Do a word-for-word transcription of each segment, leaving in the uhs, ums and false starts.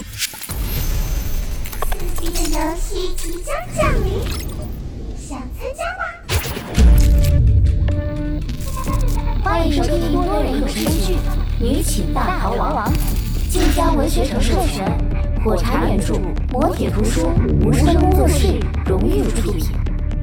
刺激的游戏即将降临，想参加吗？ 欢迎收听多人有声剧《女寝大逃亡》，晋江文学城授权，火柴原著，磨铁图书，无声工作室荣誉出品。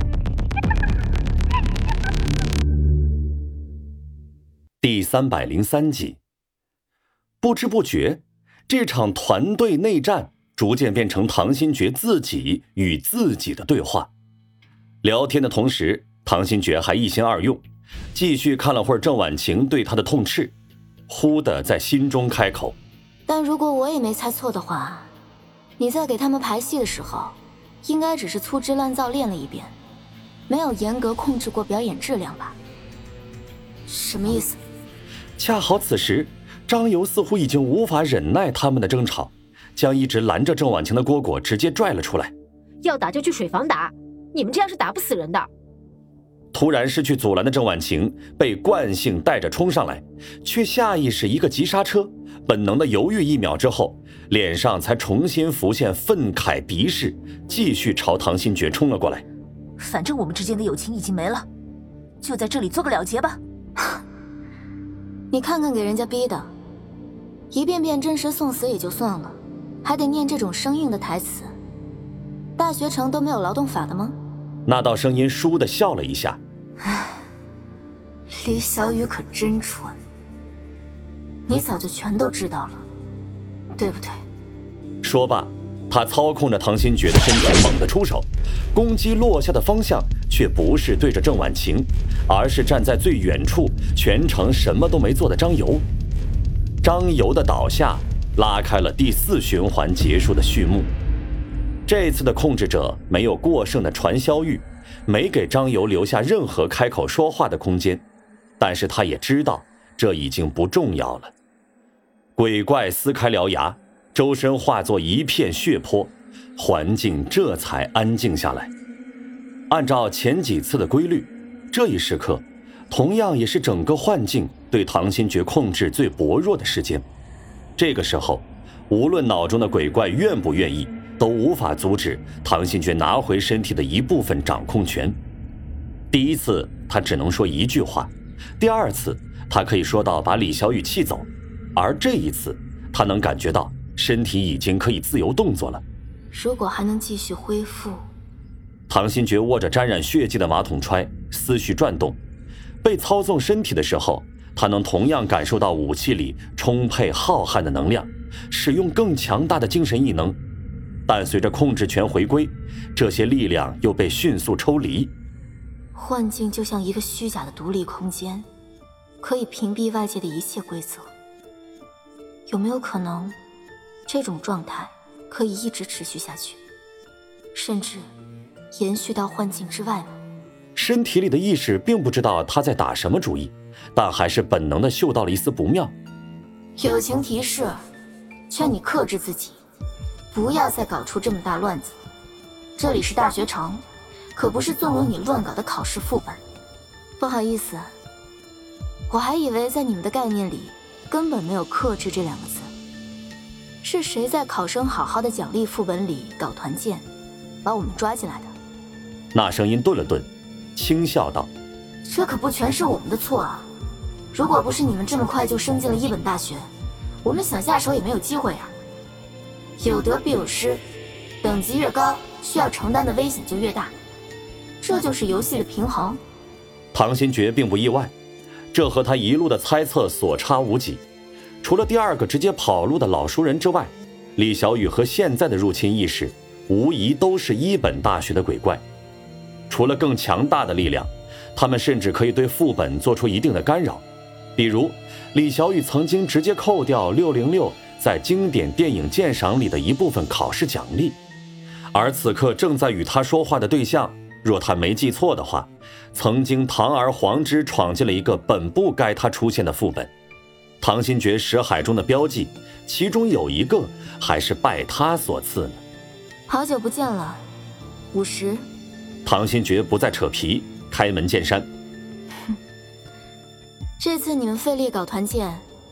第三百零三集。不知不觉，这场团队内战逐渐变成唐新觉自己与自己的对话。聊天的同时，唐新觉还一心二用，继续看了会儿郑婉晴对他的痛斥，忽地在心中开口： 但如果我也没猜错的话，你在给他们排戏的时候，应该只是粗制滥造练了一遍，没有严格控制过表演质量吧？什么意思？ 恰好此时，张游似乎已经无法忍耐他们的争吵，将一直拦着郑婉晴的蝈蝈直接拽了出来。 要打就去水房打，你们这样是打不死人的。 突然失去阻拦的郑婉晴被惯性带着冲上来，却下意识一个急刹车，本能的犹豫一秒之后，脸上才重新浮现愤慨敌视，继续朝唐新觉冲了过来。 反正我们之间的友情已经没了，就在这里做个了结吧。 你看看给人家逼的，一遍遍真实送死也就算了，还得念这种生硬的台词。大学城都没有劳动法的吗？ 那道声音倏地笑了一下。 唉，李小雨可真蠢，你早就全都知道了，对不对？ 说罢，他操控着唐新觉的身体猛地出手，攻击落下的方向却不是对着郑婉晴，而是站在最远处全程什么都没做的张游。张游的倒下拉开了第四循环结束的序幕。这次的控制者没有过剩的传销欲，没给张游留下任何开口说话的空间，但是他也知道这已经不重要了。鬼怪撕开獠牙，周身化作一片血泊，环境这才安静下来。按照前几次的规律，这一时刻同样也是整个幻境对唐新觉控制最薄弱的时间。这个时候，无论脑中的鬼怪愿不愿意，都无法阻止唐新觉拿回身体的一部分掌控权。第一次他只能说一句话，第二次他可以说到把李小雨气走，而这一次他能感觉到身体已经可以自由动作了。 如果还能继续恢复…… 唐新觉握着沾染血迹的马桶揣，思绪转动。被操纵身体的时候，他能同样感受到武器里充沛浩瀚的能量，使用更强大的精神异能。但随着控制权回归，这些力量又被迅速抽离。 幻境就像一个虚假的独立空间，可以屏蔽外界的一切规则。有没有可能，这种状态可以一直持续下去，甚至延续到幻境之外呢？ 身体里的意识并不知道他在打什么主意，但还是本能地嗅到了一丝不妙。 友情提示，劝你克制自己，不要再搞出这么大乱子。这里是大学城，可不是纵容你乱搞的考试副本。不好意思，我还以为在你们的概念里根本没有克制这两个字。是谁在考生好好的奖励副本里搞团建，把我们抓进来的？ 那声音顿了顿，轻笑道： 这可不全是我们的错啊！如果不是你们这么快就升进了一本大学，我们想下手也没有机会啊。有得必有失，等级越高，需要承担的危险就越大，这就是游戏的平衡。 唐新觉并不意外，这和他一路的猜测所差无几。除了第二个直接跑路的老熟人之外，李小雨和现在的入侵意识无疑都是一本大学的鬼怪。除了更强大的力量，他们甚至可以对副本做出一定的干扰。比如李小雨曾经直接扣掉六零六在经典电影鉴赏里的一部分考试奖励，而此刻正在与他说话的对象，若他没记错的话，曾经堂而皇之闯进了一个本不该他出现的副本。唐新觉识海中的标记，其中有一个还是拜他所赐呢。 好久不见了，五十。 唐新觉不再扯皮，开门见山。 这次你们费力搞团建，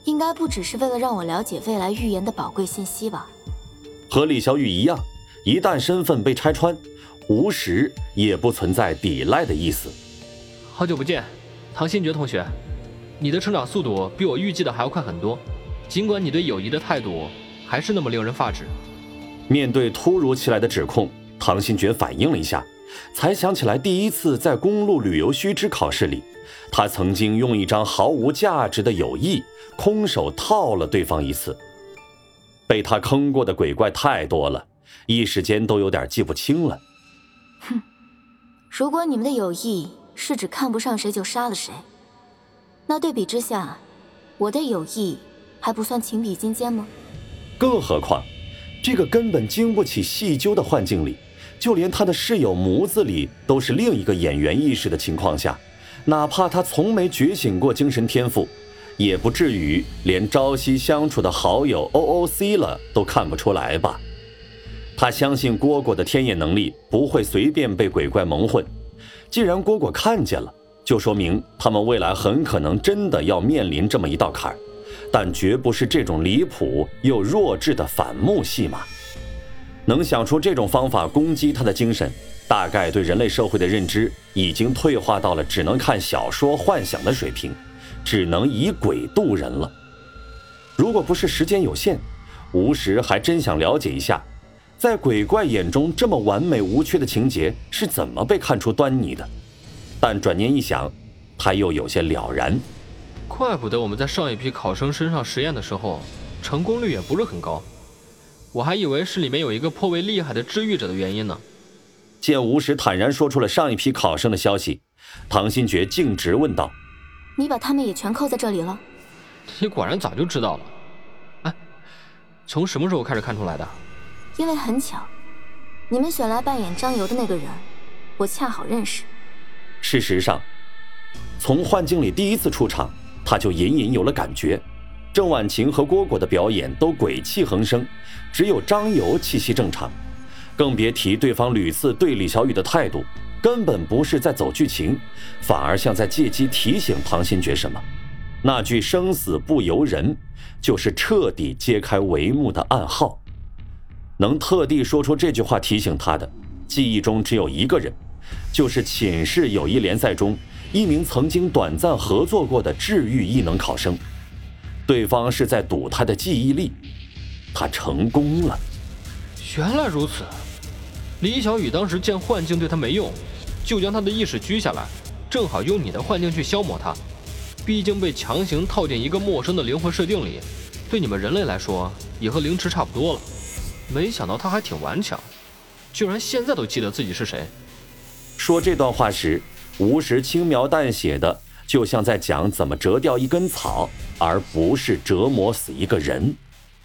应该不只是为了让我了解未来预言的宝贵信息吧？ 和李小雨一样，一旦身份被拆穿，无时也不存在抵赖的意思。 好久不见，唐新觉同学，你的成长速度比我预计的还要快很多，尽管你对友谊的态度还是那么令人发指。 面对突如其来的指控，唐新觉反应了一下，才想起来第一次在公路旅游须知考试里，他曾经用一张毫无价值的友谊空手套了对方一次。被他坑过的鬼怪太多了，一时间都有点记不清了。 哼，如果你们的友谊是指看不上谁就杀了谁，那对比之下，我的友谊还不算情比金坚吗？ 更何况这个根本经不起细究的幻境里，就连他的室友模子里都是另一个演员意识的情况下，哪怕他从没觉醒过精神天赋，也不至于连朝夕相处的好友 O O C 了都看不出来吧。他相信蝈蝈的天眼能力不会随便被鬼怪蒙混，既然蝈蝈看见了，就说明他们未来很可能真的要面临这么一道坎儿，但绝不是这种离谱又弱智的反目戏码。能想出这种方法攻击他的精神，大概对人类社会的认知已经退化到了只能看小说幻想的水平，只能以鬼度人了。如果不是时间有限，吴石还真想了解一下，在鬼怪眼中这么完美无缺的情节是怎么被看出端倪的。但转念一想，他又有些了然。 怪不得我们在上一批考生身上实验的时候，成功率也不是很高。我还以为是里面有一个颇为厉害的治愈者的原因呢。 见吴石坦然说出了上一批考生的消息，唐新觉径直问道： 你把他们也全扣在这里了？ 你果然早就知道了。哎，从什么时候开始看出来的？ 因为很巧，你们选来扮演张游的那个人，我恰好认识。 事实上，从幻境里第一次出场，他就隐隐有了感觉。郑婉晴和蝈蝈的表演都鬼气横生，只有张游气息正常，更别提对方屡次对李小雨的态度，根本不是在走剧情，反而像在借机提醒唐新觉什么。那句生死不由人，就是彻底揭开帷幕的暗号。能特地说出这句话提醒他的，记忆中只有一个人，就是寝室友谊联赛中一名曾经短暂合作过的治愈异能考生。对方是在赌他的记忆力，他成功了。 原来如此，李小雨当时见幻境对他没用，就将他的意识拘下来，正好用你的幻境去消磨他。毕竟被强行套进一个陌生的灵魂设定里，对你们人类来说也和凌迟差不多了。没想到他还挺顽强，居然现在都记得自己是谁。 说这段话时，吴石轻描淡写的，就像在讲怎么折掉一根草，而不是折磨死一个人。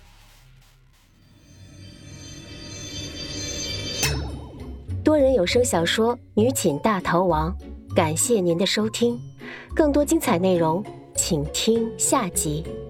多人有声小说《女寝大逃亡》，感谢您的收听，更多精彩内容请听下集。